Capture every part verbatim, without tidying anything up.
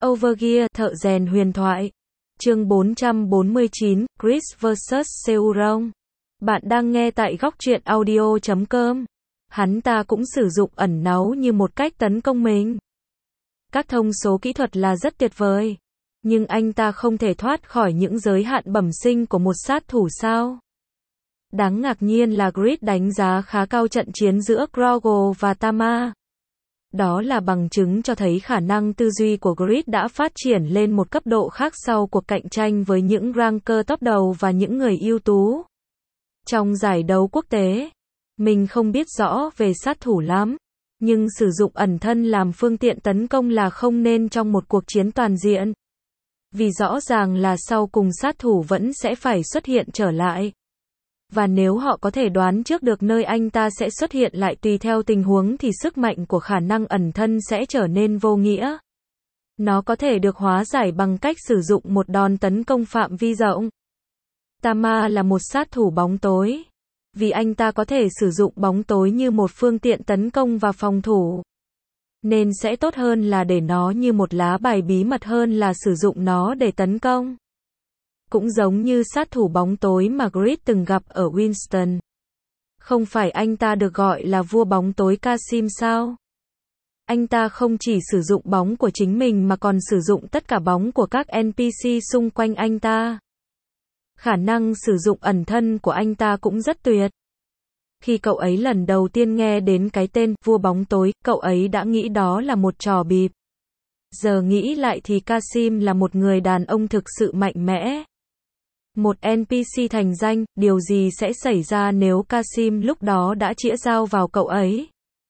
Overgear, thợ rèn huyền thoại. Chương bốn trăm bốn mươi chín, Chris versus Seuron. Bạn đang nghe tại góc truyện audio chấm com. Hắn ta cũng sử dụng ẩn náu như một cách tấn công mình. Các thông số kỹ thuật là rất tuyệt vời. Nhưng anh ta không thể thoát khỏi những giới hạn bẩm sinh của một sát thủ sao? Đáng ngạc nhiên là Grid đánh giá khá cao trận chiến giữa Grogu và Tama. Đó là bằng chứng cho thấy khả năng tư duy của Grid đã phát triển lên một cấp độ khác sau cuộc cạnh tranh với những ranker top đầu và những người ưu tú. Trong giải đấu quốc tế, mình không biết rõ về sát thủ lắm, nhưng sử dụng ẩn thân làm phương tiện tấn công là không nên trong một cuộc chiến toàn diện. Vì rõ ràng là sau cùng sát thủ vẫn sẽ phải xuất hiện trở lại. Và nếu họ có thể đoán trước được nơi anh ta sẽ xuất hiện lại tùy theo tình huống thì sức mạnh của khả năng ẩn thân sẽ trở nên vô nghĩa. Nó có thể được hóa giải bằng cách sử dụng một đòn tấn công phạm vi rộng. Tama là một sát thủ bóng tối. Vì anh ta có thể sử dụng bóng tối như một phương tiện tấn công và phòng thủ. Nên sẽ tốt hơn là để nó như một lá bài bí mật hơn là sử dụng nó để tấn công. Cũng giống như sát thủ bóng tối mà Grid từng gặp ở Winston. Không phải anh ta được gọi là vua bóng tối Qasim sao? Anh ta không chỉ sử dụng bóng của chính mình mà còn sử dụng tất cả bóng của các en pê xê xung quanh anh ta. Khả năng sử dụng ẩn thân của anh ta cũng rất tuyệt. Khi cậu ấy lần đầu tiên nghe đến cái tên vua bóng tối, cậu ấy đã nghĩ đó là một trò bịp. Giờ nghĩ lại thì Qasim là một người đàn ông thực sự mạnh mẽ. Một en pê xê thành danh, điều gì sẽ xảy ra nếu Qasim lúc đó đã chĩa dao vào cậu ấy?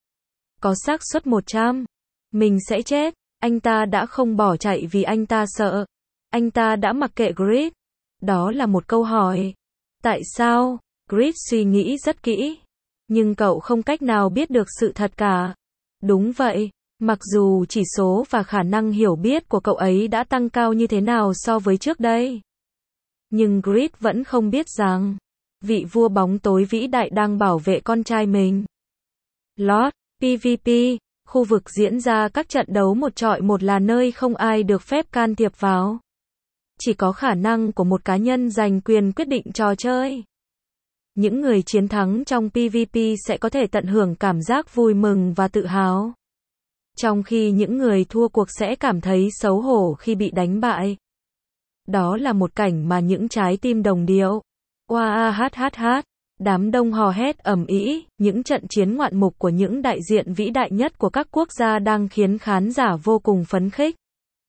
Có xác suất một trăm. Mình sẽ chết. Anh ta đã không bỏ chạy vì anh ta sợ. Anh ta đã mặc kệ Grid. Đó là một câu hỏi. Tại sao? Grid suy nghĩ rất kỹ. Nhưng cậu không cách nào biết được sự thật cả. Đúng vậy. Mặc dù chỉ số và khả năng hiểu biết của cậu ấy đã tăng cao như thế nào so với trước đây. Nhưng Grid vẫn không biết rằng, vị vua bóng tối vĩ đại đang bảo vệ con trai mình. Lord, pê vê pê, khu vực diễn ra các trận đấu một chọi một là nơi không ai được phép can thiệp vào. Chỉ có khả năng của một cá nhân giành quyền quyết định trò chơi. Những người chiến thắng trong pê vê pê sẽ có thể tận hưởng cảm giác vui mừng và tự hào. Trong khi những người thua cuộc sẽ cảm thấy xấu hổ khi bị đánh bại. Đó là một cảnh mà những trái tim đồng điệu. Oa hát hát hát. Đám đông hò hét ầm ĩ, những trận chiến ngoạn mục của những đại diện vĩ đại nhất của các quốc gia đang khiến khán giả vô cùng phấn khích.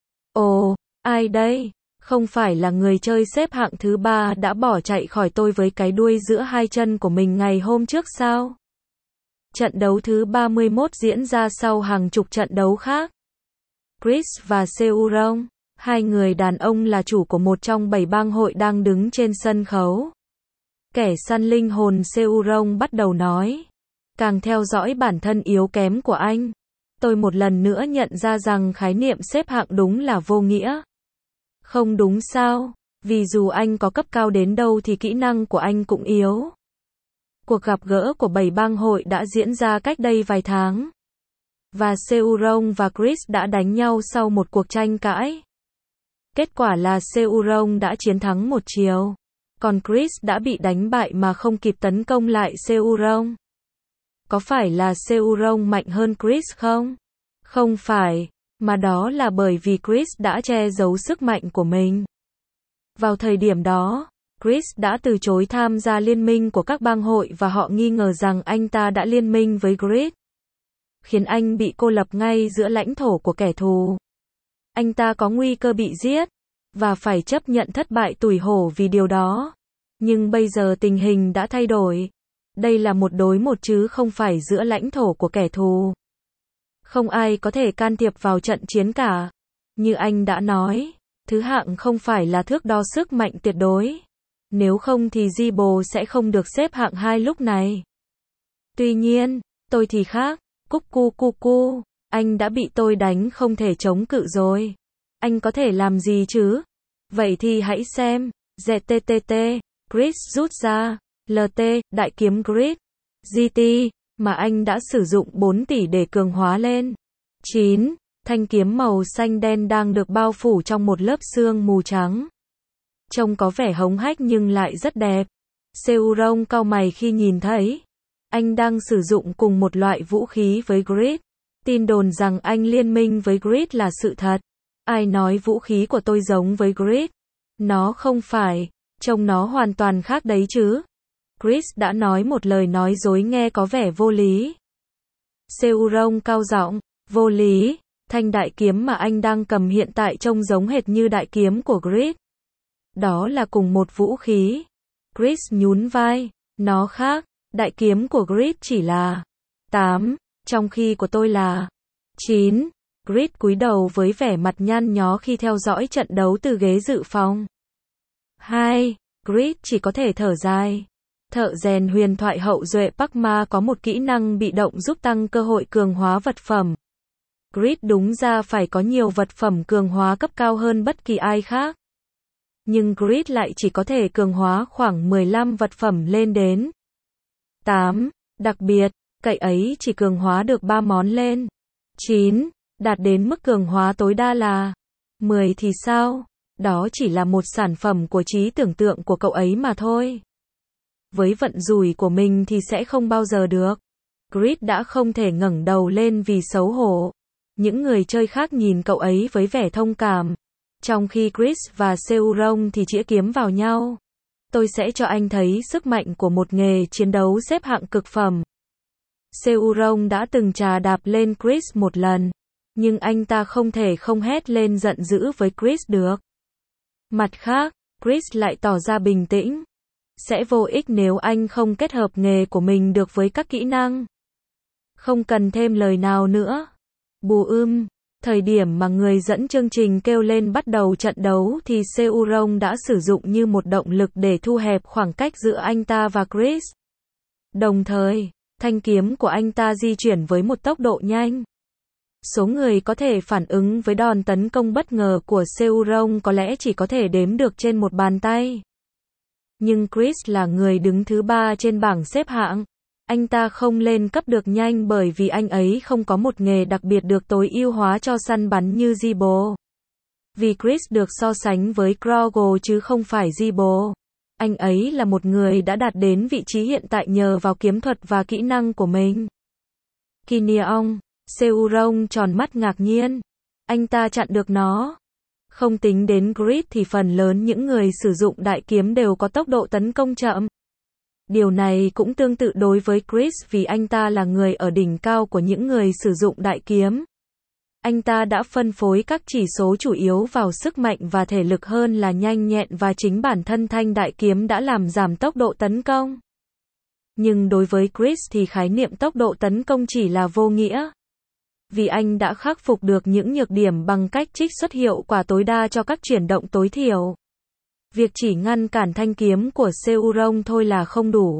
Ồ, ai đây? Không phải là người chơi xếp hạng thứ ba đã bỏ chạy khỏi tôi với cái đuôi giữa hai chân của mình ngày hôm trước sao? Trận đấu thứ ba mươi mốt diễn ra sau hàng chục trận đấu khác. Chris và Seuron, hai người đàn ông là chủ của một trong bảy bang hội đang đứng trên sân khấu. Kẻ săn linh hồn Seuron bắt đầu nói. Càng theo dõi bản thân yếu kém của anh, tôi một lần nữa nhận ra rằng khái niệm xếp hạng đúng là vô nghĩa. Không đúng sao? Vì dù anh có cấp cao đến đâu thì kỹ năng của anh cũng yếu. Cuộc gặp gỡ của bảy bang hội đã diễn ra cách đây vài tháng. Và Seuron và Chris đã đánh nhau sau một cuộc tranh cãi. Kết quả là Seuron đã chiến thắng một chiều. Còn Chris đã bị đánh bại mà không kịp tấn công lại Seuron. Có phải là Seuron mạnh hơn Chris không? Không phải, mà đó là bởi vì Chris đã che giấu sức mạnh của mình. Vào thời điểm đó, Chris đã từ chối tham gia liên minh của các bang hội và họ nghi ngờ rằng anh ta đã liên minh với Grid. Khiến anh bị cô lập ngay giữa lãnh thổ của kẻ thù. Anh ta có nguy cơ bị giết. Và phải chấp nhận thất bại tủi hổ vì điều đó. Nhưng bây giờ tình hình đã thay đổi. Đây là một đối một chứ không phải giữa lãnh thổ của kẻ thù. Không ai có thể can thiệp vào trận chiến cả. Như anh đã nói, thứ hạng không phải là thước đo sức mạnh tuyệt đối. Nếu không thì Zibo sẽ không được xếp hạng hai lúc này. Tuy nhiên, tôi thì khác. Cúc cu cu cu, anh đã bị tôi đánh không thể chống cự rồi. Anh có thể làm gì chứ? Vậy thì hãy xem. giê tê tê tê, Chris rút ra. lờ tê, đại kiếm Grid. giê tê, mà anh đã sử dụng bốn tỷ để cường hóa lên. chín, Thanh kiếm màu xanh đen đang được bao phủ trong một lớp sương mù trắng. Trông có vẻ hống hách nhưng lại rất đẹp. Seuron cau mày khi nhìn thấy anh đang sử dụng cùng một loại vũ khí với Grid. Tin đồn rằng anh liên minh với Grid là sự thật. Ai nói vũ khí của tôi giống với Grid? Nó không phải, trông nó hoàn toàn khác đấy chứ. Chris đã nói một lời nói dối nghe có vẻ vô lý. Seuron cao giọng, vô lý, thanh đại kiếm mà anh đang cầm hiện tại trông giống hệt như đại kiếm của Grid. Đó là cùng một vũ khí. Chris nhún vai, nó khác, đại kiếm của Grid chỉ là tám, trong khi của tôi là chín. Grid cúi đầu với vẻ mặt nhăn nhó khi theo dõi trận đấu từ ghế dự phòng. hai. Grid chỉ có thể thở dài. Thợ rèn huyền thoại hậu duệ Park Ma có một kỹ năng bị động giúp tăng cơ hội cường hóa vật phẩm. Grid đúng ra phải có nhiều vật phẩm cường hóa cấp cao hơn bất kỳ ai khác. Nhưng Grid lại chỉ có thể cường hóa khoảng mười lăm vật phẩm lên đến tám. Đặc biệt, cậy ấy chỉ cường hóa được ba món lên chín. Đạt đến mức cường hóa tối đa là mười thì sao? Đó chỉ là một sản phẩm của trí tưởng tượng của cậu ấy mà thôi. Với vận rủi của mình thì sẽ không bao giờ được. Grid đã không thể ngẩng đầu lên vì xấu hổ. Những người chơi khác nhìn cậu ấy với vẻ thông cảm. Trong khi Chris và Seuron thì chĩa kiếm vào nhau. Tôi sẽ cho anh thấy sức mạnh của một nghề chiến đấu xếp hạng cực phẩm. Seuron đã từng trà đạp lên Chris một lần. Nhưng anh ta không thể không hét lên giận dữ với Chris được. Mặt khác, Chris lại tỏ ra bình tĩnh. Sẽ vô ích nếu anh không kết hợp nghề của mình được với các kỹ năng. Không cần thêm lời nào nữa. Bù ưm, thời điểm mà người dẫn chương trình kêu lên bắt đầu trận đấu thì Seuron đã sử dụng như một động lực để thu hẹp khoảng cách giữa anh ta và Chris. Đồng thời, thanh kiếm của anh ta di chuyển với một tốc độ nhanh. Số người có thể phản ứng với đòn tấn công bất ngờ của Seuron có lẽ chỉ có thể đếm được trên một bàn tay. Nhưng Chris là người đứng thứ ba trên bảng xếp hạng. Anh ta không lên cấp được nhanh bởi vì anh ấy không có một nghề đặc biệt được tối ưu hóa cho săn bắn như Zibo. Vì Chris được so sánh với Krogo chứ không phải Zibo. Anh ấy là một người đã đạt đến vị trí hiện tại nhờ vào kiếm thuật và kỹ năng của mình. Kineon, Seuron tròn mắt ngạc nhiên. Anh ta chặn được nó. Không tính đến Grid thì phần lớn những người sử dụng đại kiếm đều có tốc độ tấn công chậm. Điều này cũng tương tự đối với Chris vì anh ta là người ở đỉnh cao của những người sử dụng đại kiếm. Anh ta đã phân phối các chỉ số chủ yếu vào sức mạnh và thể lực hơn là nhanh nhẹn và chính bản thân thanh đại kiếm đã làm giảm tốc độ tấn công. Nhưng đối với Chris thì khái niệm tốc độ tấn công chỉ là vô nghĩa. Vì anh đã khắc phục được những nhược điểm bằng cách trích xuất hiệu quả tối đa cho các chuyển động tối thiểu. Việc chỉ ngăn cản thanh kiếm của Seuron thôi là không đủ.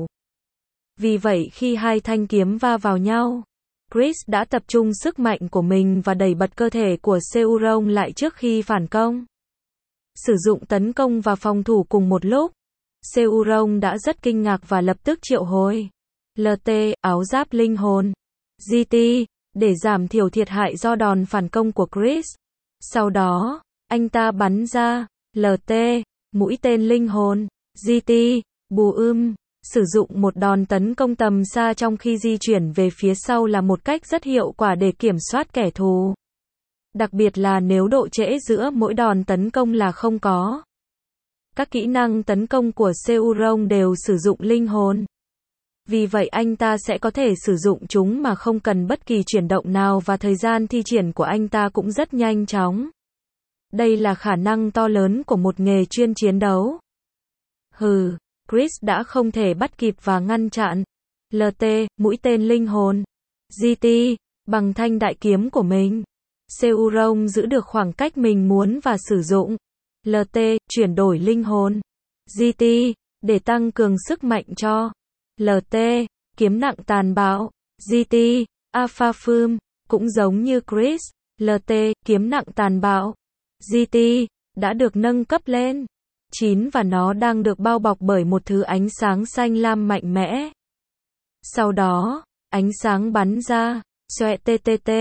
Vì vậy khi hai thanh kiếm va vào nhau, Chris đã tập trung sức mạnh của mình và đẩy bật cơ thể của Seuron lại trước khi phản công. Sử dụng tấn công và phòng thủ cùng một lúc, Seuron đã rất kinh ngạc và lập tức triệu hồi lờ tê, áo giáp linh hồn, giê tê, để giảm thiểu thiệt hại do đòn phản công của Chris. Sau đó, anh ta bắn ra lờ tê, mũi tên linh hồn, giê tê, bù ưm, sử dụng một đòn tấn công tầm xa trong khi di chuyển về phía sau là một cách rất hiệu quả để kiểm soát kẻ thù. Đặc biệt là nếu độ trễ giữa mỗi đòn tấn công là không có. Các kỹ năng tấn công của Seuron đều sử dụng linh hồn. Vì vậy anh ta sẽ có thể sử dụng chúng mà không cần bất kỳ chuyển động nào và thời gian thi triển của anh ta cũng rất nhanh chóng. Đây là khả năng to lớn của một nghề chuyên chiến đấu. Hừ, Chris đã không thể bắt kịp và ngăn chặn lờ tê, mũi tên linh hồn, giê tê, bằng thanh đại kiếm của mình. Seuron giữ được khoảng cách mình muốn và sử dụng lờ tê, chuyển đổi linh hồn, giê tê, để tăng cường sức mạnh cho lờ tê, kiếm nặng tàn bạo, giê tê, Alpha Firm, cũng giống như Chris, lờ tê, kiếm nặng tàn bạo, giê tê, đã được nâng cấp lên chín và nó đang được bao bọc bởi một thứ ánh sáng xanh lam mạnh mẽ. Sau đó, ánh sáng bắn ra, xoẹ tê tê tê,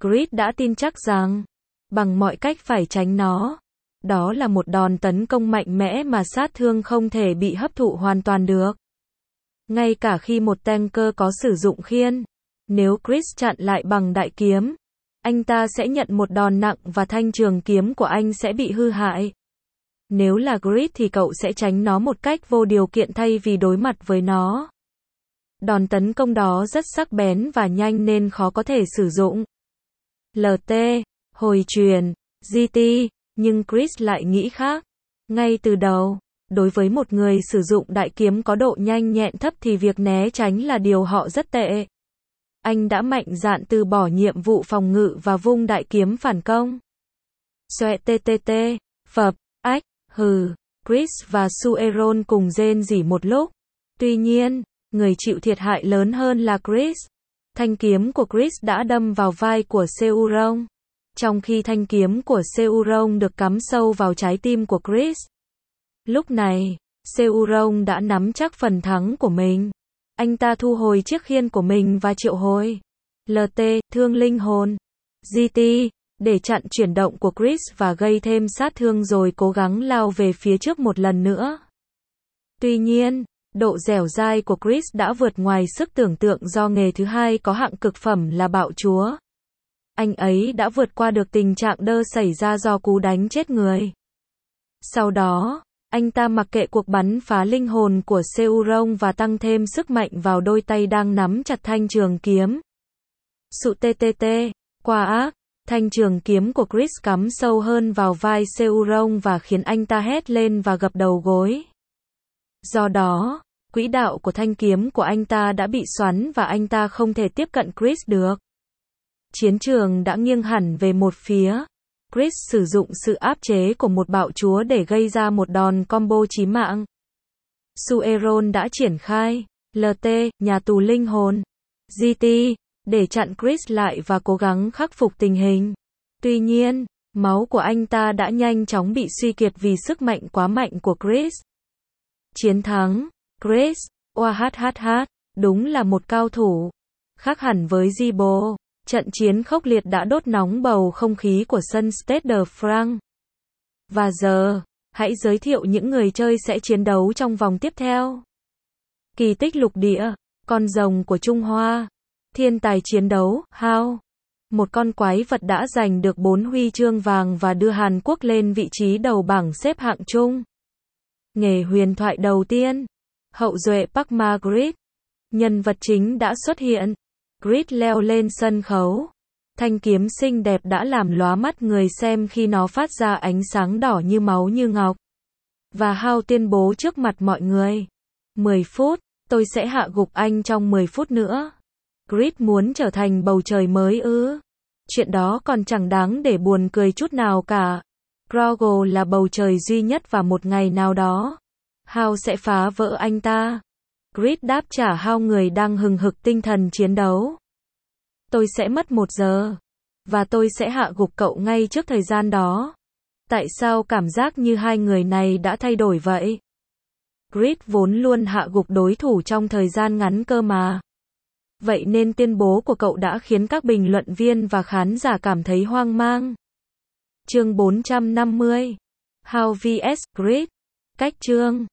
Chris đã tin chắc rằng, bằng mọi cách phải tránh nó. Đó là một đòn tấn công mạnh mẽ mà sát thương không thể bị hấp thụ hoàn toàn được. Ngay cả khi một tanker có sử dụng khiên, nếu Chris chặn lại bằng đại kiếm, anh ta sẽ nhận một đòn nặng và thanh trường kiếm của anh sẽ bị hư hại. Nếu là Chris thì cậu sẽ tránh nó một cách vô điều kiện thay vì đối mặt với nó. Đòn tấn công đó rất sắc bén và nhanh nên khó có thể sử dụng. lờ tê, hồi truyền, giê tê, nhưng Chris lại nghĩ khác. Ngay từ đầu, đối với một người sử dụng đại kiếm có độ nhanh nhẹn thấp thì việc né tránh là điều họ rất tệ. Anh đã mạnh dạn từ bỏ nhiệm vụ phòng ngự và vung đại kiếm phản công. Xoẹ tê tê tê, phập, ách, hừ, Chris và Sueron cùng rên rỉ một lúc. Tuy nhiên, người chịu thiệt hại lớn hơn là Chris. Thanh kiếm của Chris đã đâm vào vai của Seuron, trong khi thanh kiếm của Seuron được cắm sâu vào trái tim của Chris. Lúc này, Seuron đã nắm chắc phần thắng của mình. Anh ta thu hồi chiếc khiên của mình và triệu hồi lờ tê, thương linh hồn, giê tê, để chặn chuyển động của Chris và gây thêm sát thương rồi cố gắng lao về phía trước một lần nữa. Tuy nhiên, độ dẻo dai của Chris đã vượt ngoài sức tưởng tượng do nghề thứ hai có hạng cực phẩm là bạo chúa. Anh ấy đã vượt qua được tình trạng đơ xảy ra do cú đánh chết người. Sau đó, anh ta mặc kệ cuộc bắn phá linh hồn của Seuron và tăng thêm sức mạnh vào đôi tay đang nắm chặt thanh trường kiếm. Sụ tê tê tê, qua ác, thanh trường kiếm của Chris cắm sâu hơn vào vai Seuron và khiến anh ta hét lên và gập đầu gối. Do đó, quỹ đạo của thanh kiếm của anh ta đã bị xoắn và anh ta không thể tiếp cận Chris được. Chiến trường đã nghiêng hẳn về một phía. Chris sử dụng sự áp chế của một bạo chúa để gây ra một đòn combo chí mạng. Sueron đã triển khai lờ tê, nhà tù linh hồn, giê tê, để chặn Chris lại và cố gắng khắc phục tình hình. Tuy nhiên, máu của anh ta đã nhanh chóng bị suy kiệt vì sức mạnh quá mạnh của Chris. Chiến thắng, Chris, oahaha, đúng là một cao thủ. Khác hẳn với Zibo, trận chiến khốc liệt đã đốt nóng bầu không khí của sân Stade de France. Và giờ, hãy giới thiệu những người chơi sẽ chiến đấu trong vòng tiếp theo. Kỳ tích lục địa, con rồng của Trung Hoa, thiên tài chiến đấu, Hao. Một con quái vật đã giành được bốn huy chương vàng và đưa Hàn Quốc lên vị trí đầu bảng xếp hạng chung. Nghề huyền thoại đầu tiên, hậu duệ Park Margaret. Nhân vật chính đã xuất hiện. Chris leo lên sân khấu. Thanh kiếm xinh đẹp đã làm lóa mắt người xem khi nó phát ra ánh sáng đỏ như máu như ngọc. Và Hao tuyên bố trước mặt mọi người. mười phút, tôi sẽ hạ gục anh trong mười phút nữa. Chris muốn trở thành bầu trời mới ư? Chuyện đó còn chẳng đáng để buồn cười chút nào cả. Grogle là bầu trời duy nhất và một ngày nào đó, Hao sẽ phá vỡ anh ta. Chris đáp trả Hao người đang hừng hực tinh thần chiến đấu. Tôi sẽ mất một giờ. Và tôi sẽ hạ gục cậu ngay trước thời gian đó. Tại sao cảm giác như hai người này đã thay đổi vậy? Chris vốn luôn hạ gục đối thủ trong thời gian ngắn cơ mà. Vậy nên tuyên bố của cậu đã khiến các bình luận viên và khán giả cảm thấy hoang mang. Chương bốn trăm năm mươi. Hao vs Chris. Cách chương